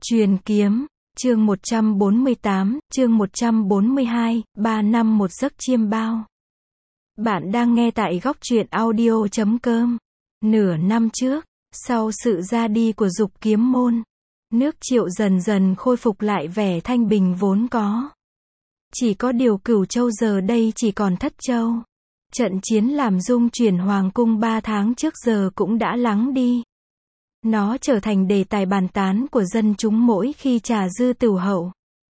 Truyền kiếm, chương 148, chương 142, 3 năm một giấc chiêm bao. Bạn đang nghe tại góc truyện audio.com. Nửa năm trước, sau sự ra đi của Dục Kiếm Môn, nước Triệu dần dần khôi phục lại vẻ thanh bình vốn có. Chỉ có điều Cửu Châu giờ đây chỉ còn Thất Châu. Trận chiến làm rung chuyển Hoàng cung 3 tháng trước giờ cũng đã lắng đi. Nó trở thành đề tài bàn tán của dân chúng mỗi khi trà dư tửu hậu.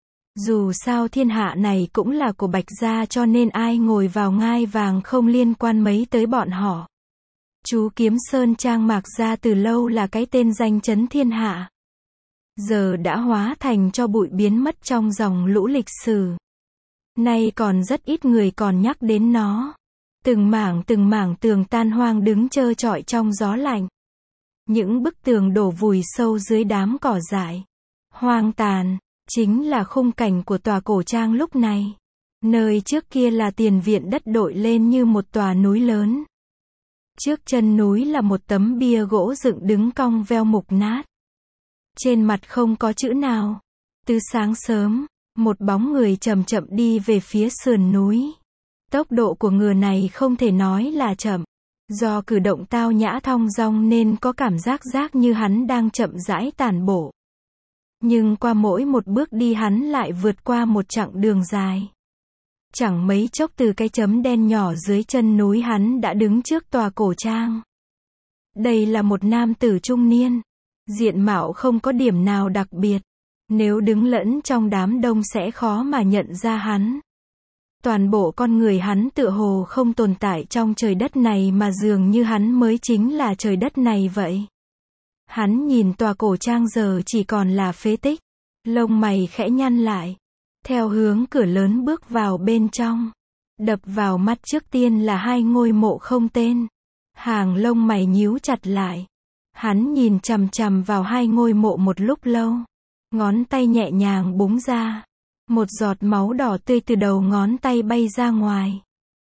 Dù sao thiên hạ này cũng là của Bạch gia, cho nên ai ngồi vào ngai vàng không liên quan mấy tới bọn họ. Chú Kiếm Sơn Trang Mạc gia từ lâu là cái tên danh chấn thiên hạ. Giờ đã hóa thành cho bụi, biến mất trong dòng lũ lịch sử. Nay còn rất ít người còn nhắc đến nó. Từng mảng tường tan hoang đứng trơ trọi trong gió lạnh. Những bức tường đổ vùi sâu dưới đám cỏ dại hoang tàn, chính là khung cảnh của tòa cổ trang lúc này. Nơi trước kia là tiền viện đất đội lên như một tòa núi lớn. Trước chân núi là một tấm bia gỗ dựng đứng cong veo mục nát. Trên mặt không có chữ nào. Từ sáng sớm, một bóng người chậm chậm đi về phía sườn núi. Tốc độ của người này không thể nói là chậm. Do cử động tao nhã thong dong nên có cảm giác như hắn đang chậm rãi tản bộ. Nhưng qua mỗi một bước đi hắn lại vượt qua một chặng đường dài. Chẳng mấy chốc từ cái chấm đen nhỏ dưới chân núi hắn đã đứng trước tòa cổ trang. Đây là một nam tử trung niên. Diện mạo không có điểm nào đặc biệt. Nếu đứng lẫn trong đám đông sẽ khó mà nhận ra hắn. Toàn bộ con người hắn tựa hồ không tồn tại trong trời đất này, mà dường như hắn mới chính là trời đất này vậy. Hắn nhìn tòa cổ trang giờ chỉ còn là phế tích. Lông mày khẽ nhăn lại. Theo hướng cửa lớn bước vào bên trong. Đập vào mắt trước tiên là 2 ngôi mộ không tên. Hàng lông mày nhíu chặt lại. Hắn nhìn chằm chằm vào 2 ngôi mộ một lúc lâu. Ngón tay nhẹ nhàng búng ra. Một giọt máu đỏ tươi từ đầu ngón tay bay ra ngoài.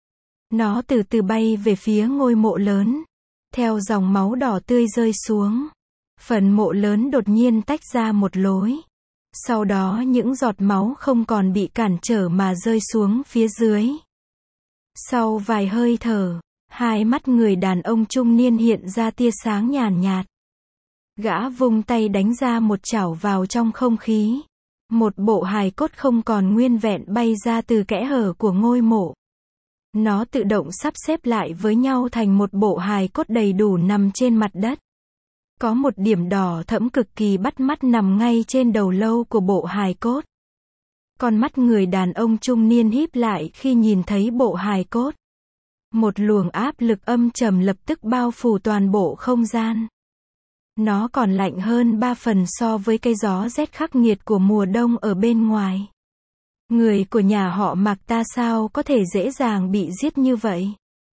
Nó từ từ bay về phía ngôi mộ lớn. Theo dòng máu đỏ tươi rơi xuống, phần mộ lớn đột nhiên tách ra một lối. Sau đó những giọt máu không còn bị cản trở mà rơi xuống phía dưới. Sau vài hơi thở, 2 mắt người đàn ông trung niên hiện ra tia sáng nhàn nhạt. Gã vung tay đánh ra một chảo vào trong không khí. Một bộ hài cốt không còn nguyên vẹn bay ra từ kẽ hở của ngôi mộ. Nó tự động sắp xếp lại với nhau thành một bộ hài cốt đầy đủ nằm trên mặt đất. Có một điểm đỏ thẫm cực kỳ bắt mắt nằm ngay trên đầu lâu của bộ hài cốt. Con mắt người đàn ông trung niên híp lại khi nhìn thấy bộ hài cốt. Một luồng áp lực âm trầm lập tức bao phủ toàn bộ không gian. Nó còn lạnh hơn 3 phần so với cái gió rét khắc nghiệt của mùa đông ở bên ngoài. Người của nhà họ Mạc ta sao có thể dễ dàng bị giết như vậy?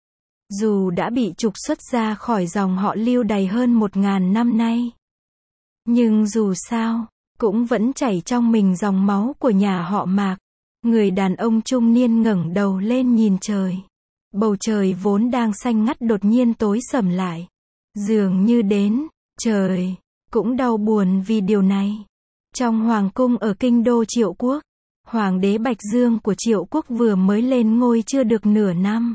Dù đã bị trục xuất ra khỏi dòng họ Lưu đầy hơn 1000 năm nay. Nhưng dù sao, cũng vẫn chảy trong mình dòng máu của nhà họ Mạc. Người đàn ông trung niên ngẩng đầu lên nhìn trời. Bầu trời vốn đang xanh ngắt đột nhiên tối sầm lại. Dường như đến trời cũng đau buồn vì điều này. Trong hoàng cung ở kinh đô Triệu quốc, hoàng đế Bạch Dương của Triệu quốc vừa mới lên ngôi chưa được nửa năm.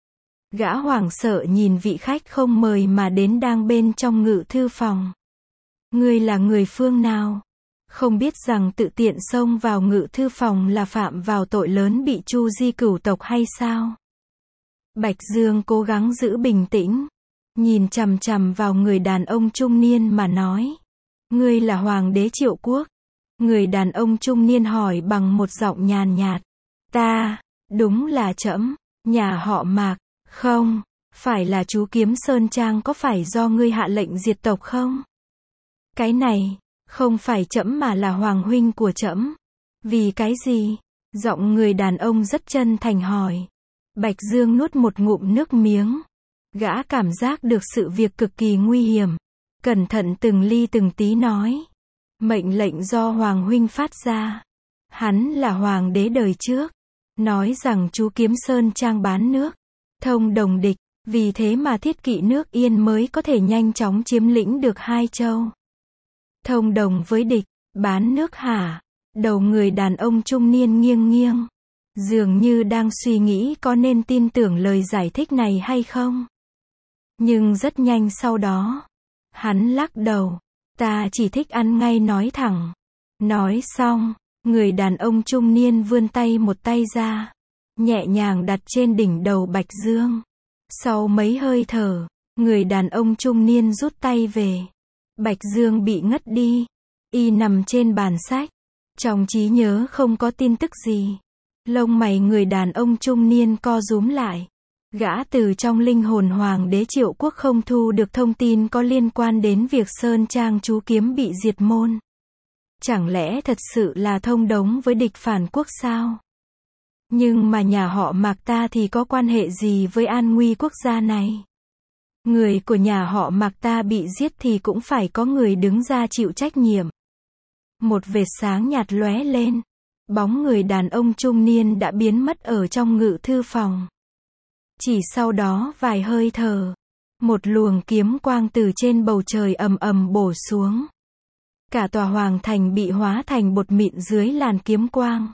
Gã hoảng sợ nhìn vị khách không mời mà đến đang bên trong ngự thư phòng. Ngươi là người phương nào? Không biết rằng tự tiện xông vào ngự thư phòng là phạm vào tội lớn bị tru di cửu tộc hay sao? Bạch Dương cố gắng giữ bình tĩnh. Nhìn chằm chằm vào người đàn ông trung niên mà nói. Ngươi là hoàng đế Triệu quốc? Người đàn ông trung niên hỏi bằng một giọng nhàn nhạt. Ta, đúng là trẫm, nhà họ Mạc. Không, phải là chú Kiếm Sơn Trang, có phải do ngươi hạ lệnh diệt tộc không? Cái này, không phải trẫm mà là hoàng huynh của trẫm. Vì cái gì? Giọng người đàn ông rất chân thành hỏi. Bạch Dương nuốt một ngụm nước miếng. Gã cảm giác được sự việc cực kỳ nguy hiểm. Cẩn thận từng ly từng tí nói. Mệnh lệnh do Hoàng huynh phát ra. Hắn là hoàng đế đời trước. Nói rằng chú Kiếm Sơn Trang bán nước. Thông đồng địch. Vì thế mà Thiết Kỵ nước Yên mới có thể nhanh chóng chiếm lĩnh được 2 châu. Thông đồng với địch. Bán nước hả? Đầu người đàn ông trung niên nghiêng nghiêng. Dường như đang suy nghĩ có nên tin tưởng lời giải thích này hay không. Nhưng rất nhanh sau đó, hắn lắc đầu. Ta chỉ thích ăn ngay nói thẳng. Nói xong, người đàn ông trung niên vươn tay một tay ra, nhẹ nhàng đặt trên đỉnh đầu Bạch Dương. Sau mấy hơi thở, người đàn ông trung niên rút tay về. Bạch Dương bị ngất đi. Y nằm trên bàn sách. Trong trí nhớ không có tin tức gì. Lông mày người đàn ông trung niên co rúm lại. Gã từ trong linh hồn hoàng đế Triệu Quốc không thu được thông tin có liên quan đến việc Sơn Trang chú kiếm bị diệt môn. Chẳng lẽ thật sự là thông đống với địch phản quốc sao? Nhưng mà nhà họ Mạc ta thì có quan hệ gì với an nguy quốc gia này? Người của nhà họ Mạc ta bị giết thì cũng phải có người đứng ra chịu trách nhiệm. Một vệt sáng nhạt lóe lên. Bóng người đàn ông trung niên đã biến mất ở trong ngự thư phòng. Chỉ sau đó vài hơi thở, một luồng kiếm quang từ trên bầu trời ầm ầm bổ xuống. Cả tòa hoàng thành bị hóa thành bột mịn dưới làn kiếm quang.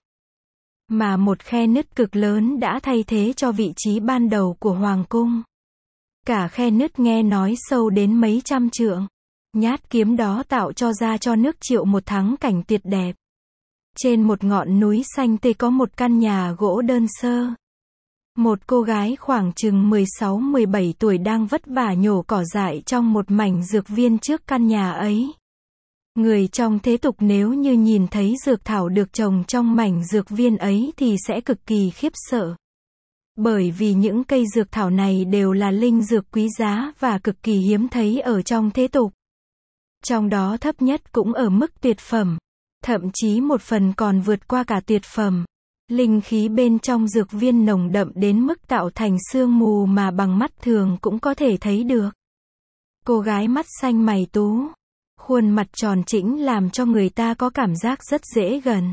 Mà một khe nứt cực lớn đã thay thế cho vị trí ban đầu của hoàng cung. Cả khe nứt nghe nói sâu đến mấy trăm trượng. Nhát kiếm đó tạo cho nước Triệu một thắng cảnh tuyệt đẹp. Trên một ngọn núi xanh tươi có một căn nhà gỗ đơn sơ. Một cô gái khoảng chừng 16-17 tuổi đang vất vả nhổ cỏ dại trong một mảnh dược viên trước căn nhà ấy. Người trong thế tục nếu như nhìn thấy dược thảo được trồng trong mảnh dược viên ấy thì sẽ cực kỳ khiếp sợ. Bởi vì những cây dược thảo này đều là linh dược quý giá và cực kỳ hiếm thấy ở trong thế tục. Trong đó thấp nhất cũng ở mức tuyệt phẩm. Thậm chí một phần còn vượt qua cả tuyệt phẩm. Linh khí bên trong dược viên nồng đậm đến mức tạo thành sương mù mà bằng mắt thường cũng có thể thấy được. Cô gái mắt xanh mày tú, khuôn mặt tròn trĩnh làm cho người ta có cảm giác rất dễ gần.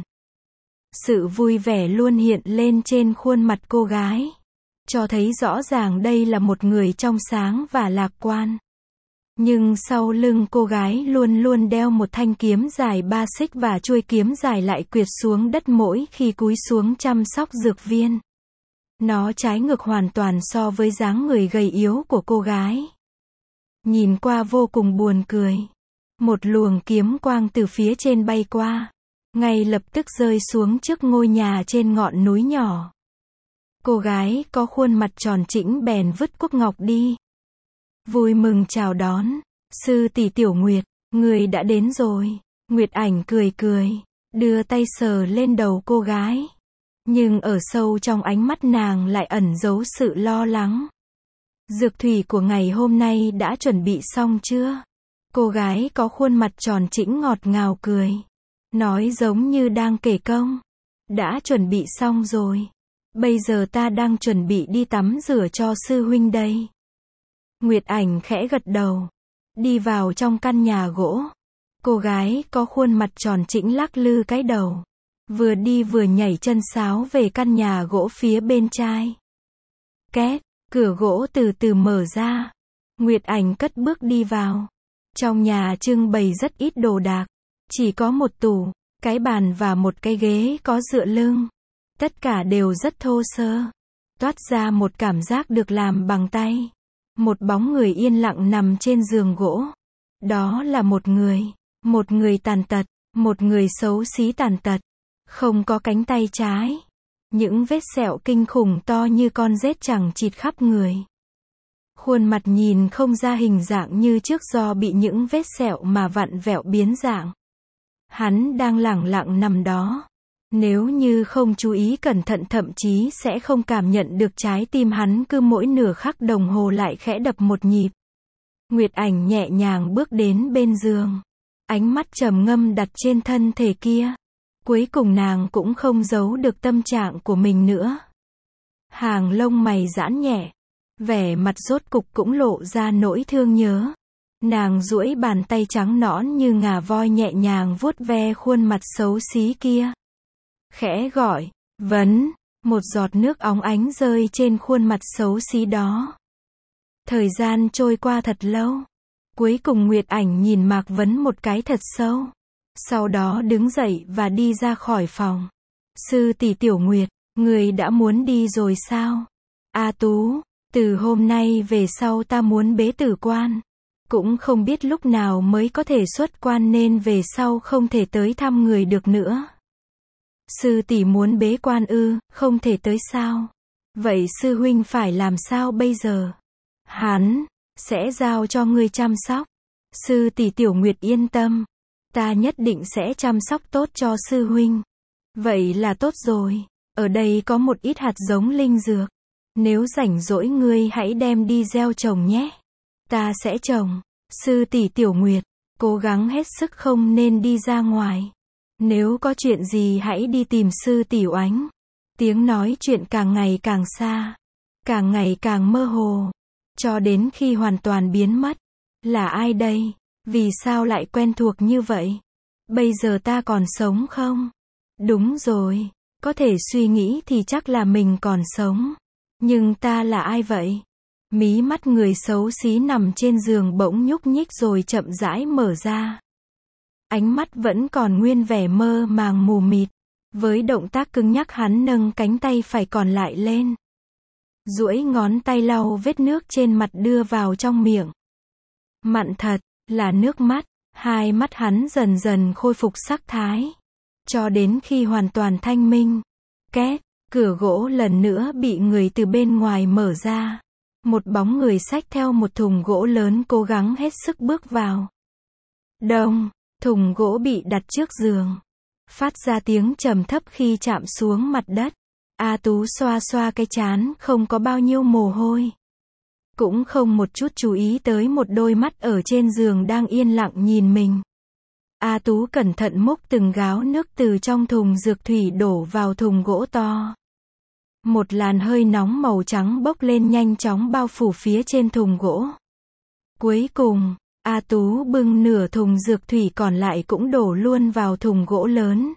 Sự vui vẻ luôn hiện lên trên khuôn mặt cô gái, cho thấy rõ ràng đây là một người trong sáng và lạc quan. Nhưng sau lưng cô gái luôn luôn đeo một thanh kiếm dài 3 xích và chuôi kiếm dài lại quyệt xuống đất mỗi khi cúi xuống chăm sóc dược viên. Nó trái ngược hoàn toàn so với dáng người gầy yếu của cô gái. Nhìn qua vô cùng buồn cười. Một luồng kiếm quang từ phía trên bay qua, ngay lập tức rơi xuống trước ngôi nhà trên ngọn núi nhỏ. Cô gái có khuôn mặt tròn trĩnh bèn vứt cúc ngọc đi. Vui mừng chào đón. Sư tỷ Tiểu Nguyệt, người đã đến rồi. Nguyệt Ảnh cười cười, đưa tay sờ lên đầu cô gái. Nhưng ở sâu trong ánh mắt nàng lại ẩn giấu sự lo lắng. Dược thủy của ngày hôm nay đã chuẩn bị xong chưa? Cô gái có khuôn mặt tròn trĩnh ngọt ngào cười. Nói giống như đang kể công. Đã chuẩn bị xong rồi. Bây giờ ta đang chuẩn bị đi tắm rửa cho sư huynh đây. Nguyệt Ảnh khẽ gật đầu. Đi vào trong căn nhà gỗ. Cô gái có khuôn mặt tròn trĩnh lắc lư cái đầu. Vừa đi vừa nhảy chân sáo về căn nhà gỗ phía bên trái. Két, cửa gỗ từ từ mở ra. Nguyệt Ảnh cất bước đi vào. Trong nhà trưng bày rất ít đồ đạc. Chỉ có một tủ, cái bàn và một cái ghế có dựa lưng. Tất cả đều rất thô sơ. Toát ra một cảm giác được làm bằng tay. Một bóng người yên lặng nằm trên giường gỗ. Đó là một người tàn tật, một người xấu xí tàn tật. Không có cánh tay trái. Những vết sẹo kinh khủng to như con rết chằng chịt khắp người. Khuôn mặt nhìn không ra hình dạng như trước do bị những vết sẹo mà vặn vẹo biến dạng. Hắn đang lẳng lặng nằm đó. Nếu như không chú ý cẩn thận thậm chí sẽ không cảm nhận được trái tim hắn cứ mỗi nửa khắc đồng hồ lại khẽ đập một nhịp. Nguyệt Ảnh nhẹ nhàng bước đến bên giường. Ánh mắt trầm ngâm đặt trên thân thể kia. Cuối cùng nàng cũng không giấu được tâm trạng của mình nữa. Hàng lông mày giãn nhẹ. Vẻ mặt rốt cục cũng lộ ra nỗi thương nhớ. Nàng duỗi bàn tay trắng nõn như ngà voi nhẹ nhàng vuốt ve khuôn mặt xấu xí kia. Khẽ gọi, Vấn, một giọt nước óng ánh rơi trên khuôn mặt xấu xí đó. Thời gian trôi qua thật lâu. Cuối cùng Nguyệt Ảnh nhìn Mạc Vấn một cái thật sâu. Sau đó đứng dậy và đi ra khỏi phòng. Sư tỷ Tiểu Nguyệt, người đã muốn đi rồi sao? A Tú, từ hôm nay về sau ta muốn bế tử quan. Cũng không biết lúc nào mới có thể xuất quan nên về sau không thể tới thăm người được nữa. Sư tỷ muốn bế quan ư, không thể tới sao? Vậy sư huynh phải làm sao bây giờ? Hắn sẽ giao cho ngươi chăm sóc. Sư tỷ Tiểu Nguyệt yên tâm, ta nhất định sẽ chăm sóc tốt cho sư huynh. Vậy là tốt rồi, ở đây có một ít hạt giống linh dược. Nếu rảnh rỗi ngươi hãy đem đi gieo trồng nhé. Ta sẽ trồng. Sư tỷ Tiểu Nguyệt, cố gắng hết sức không nên đi ra ngoài. Nếu có chuyện gì hãy đi tìm sư tỷ Oánh. Tiếng nói chuyện càng ngày càng xa, càng ngày càng mơ hồ, cho đến khi hoàn toàn biến mất. Là ai đây? Vì sao lại quen thuộc như vậy? Bây giờ ta còn sống không? Đúng rồi, có thể suy nghĩ thì chắc là mình còn sống. Nhưng ta là ai vậy? Mí mắt người xấu xí nằm trên giường bỗng nhúc nhích rồi chậm rãi mở ra. Ánh mắt vẫn còn nguyên vẻ mơ màng mù mịt. Với động tác cứng nhắc hắn nâng cánh tay phải còn lại lên. Duỗi ngón tay lau vết nước trên mặt đưa vào trong miệng. Mặn thật, là nước mắt. Hai mắt hắn dần dần khôi phục sắc thái. Cho đến khi hoàn toàn thanh minh. Két, cửa gỗ lần nữa bị người từ bên ngoài mở ra. Một bóng người xách theo một thùng gỗ lớn cố gắng hết sức bước vào. Đông, thùng gỗ bị đặt trước giường. Phát ra tiếng trầm thấp khi chạm xuống mặt đất. A Tú xoa xoa cái trán, không có bao nhiêu mồ hôi. Cũng không một chút chú ý tới một đôi mắt ở trên giường đang yên lặng nhìn mình. A Tú cẩn thận múc từng gáo nước từ trong thùng dược thủy đổ vào thùng gỗ to. Một làn hơi nóng màu trắng bốc lên nhanh chóng bao phủ phía trên thùng gỗ. Cuối cùng, A Tú bưng nửa thùng dược thủy còn lại cũng đổ luôn vào thùng gỗ lớn.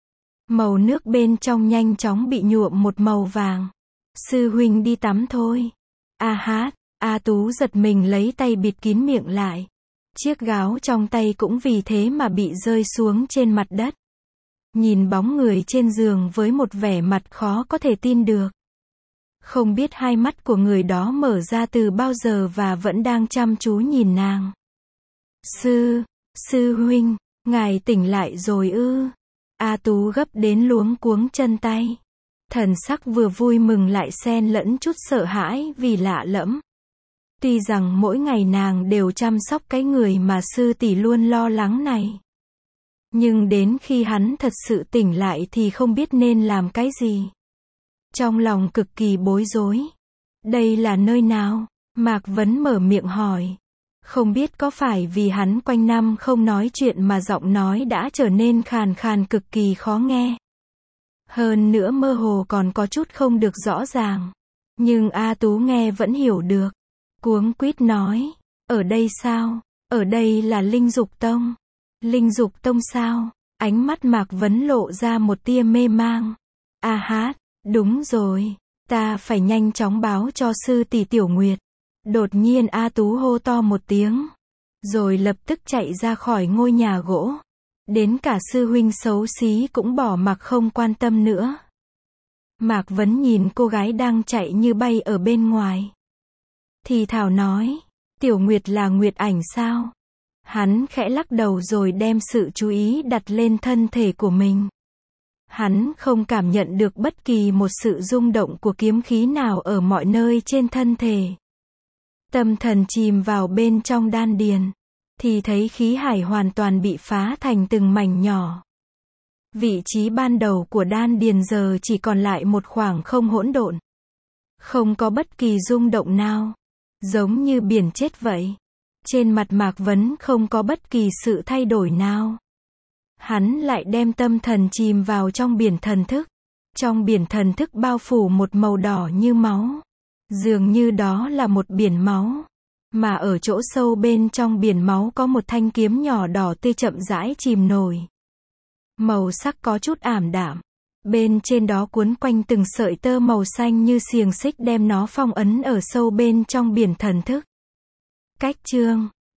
Màu nước bên trong nhanh chóng bị nhuộm một màu vàng. Sư huynh đi tắm thôi. A hát, A Tú giật mình lấy tay bịt kín miệng lại. Chiếc gáo trong tay cũng vì thế mà bị rơi xuống trên mặt đất. Nhìn bóng người trên giường với một vẻ mặt khó có thể tin được. Không biết hai mắt của người đó mở ra từ bao giờ và vẫn đang chăm chú nhìn nàng. Sư huynh, ngài tỉnh lại rồi ư? A Tú gấp đến luống cuống chân tay. Thần sắc vừa vui mừng lại xen lẫn chút sợ hãi vì lạ lẫm. Tuy rằng mỗi ngày nàng đều chăm sóc cái người mà sư tỷ luôn lo lắng này. Nhưng đến khi hắn thật sự tỉnh lại thì không biết nên làm cái gì. Trong lòng cực kỳ bối rối. Đây là nơi nào? Mạc Vấn mở miệng hỏi. Không biết có phải vì hắn quanh năm không nói chuyện mà giọng nói đã trở nên khàn khàn cực kỳ khó nghe. Hơn nữa mơ hồ còn có chút không được rõ ràng. Nhưng A Tú nghe vẫn hiểu được. Cuống quýt nói. Ở đây sao? Ở đây là Linh Dục Tông. Linh Dục Tông sao? Ánh mắt Mạc Vấn lộ ra một tia mê mang. A hát, đúng rồi. Ta phải nhanh chóng báo cho sư tỷ Tiểu Nguyệt. Đột nhiên A Tú hô to một tiếng. Rồi lập tức chạy ra khỏi ngôi nhà gỗ. Đến cả sư huynh xấu xí cũng bỏ mặc không quan tâm nữa. Mạc Vấn nhìn cô gái đang chạy như bay ở bên ngoài. Thì thảo nói. Tiểu Nguyệt là Nguyệt Ảnh sao? Hắn khẽ lắc đầu rồi đem sự chú ý đặt lên thân thể của mình. Hắn không cảm nhận được bất kỳ một sự rung động của kiếm khí nào ở mọi nơi trên thân thể. Tâm thần chìm vào bên trong đan điền, thì thấy khí hải hoàn toàn bị phá thành từng mảnh nhỏ. Vị trí ban đầu của đan điền giờ chỉ còn lại một khoảng không hỗn độn. Không có bất kỳ rung động nào. Giống như biển chết vậy. Trên mặt Mạc Vấn không có bất kỳ sự thay đổi nào. Hắn lại đem tâm thần chìm vào trong biển thần thức. Trong biển thần thức bao phủ một màu đỏ như máu. Dường như đó là một biển máu. Mà ở chỗ sâu bên trong biển máu có một thanh kiếm nhỏ đỏ tươi chậm rãi chìm nổi. Màu sắc có chút ảm đạm. Bên trên đó cuốn quanh từng sợi tơ màu xanh như xiềng xích đem nó phong ấn ở sâu bên trong biển thần thức. Cách chương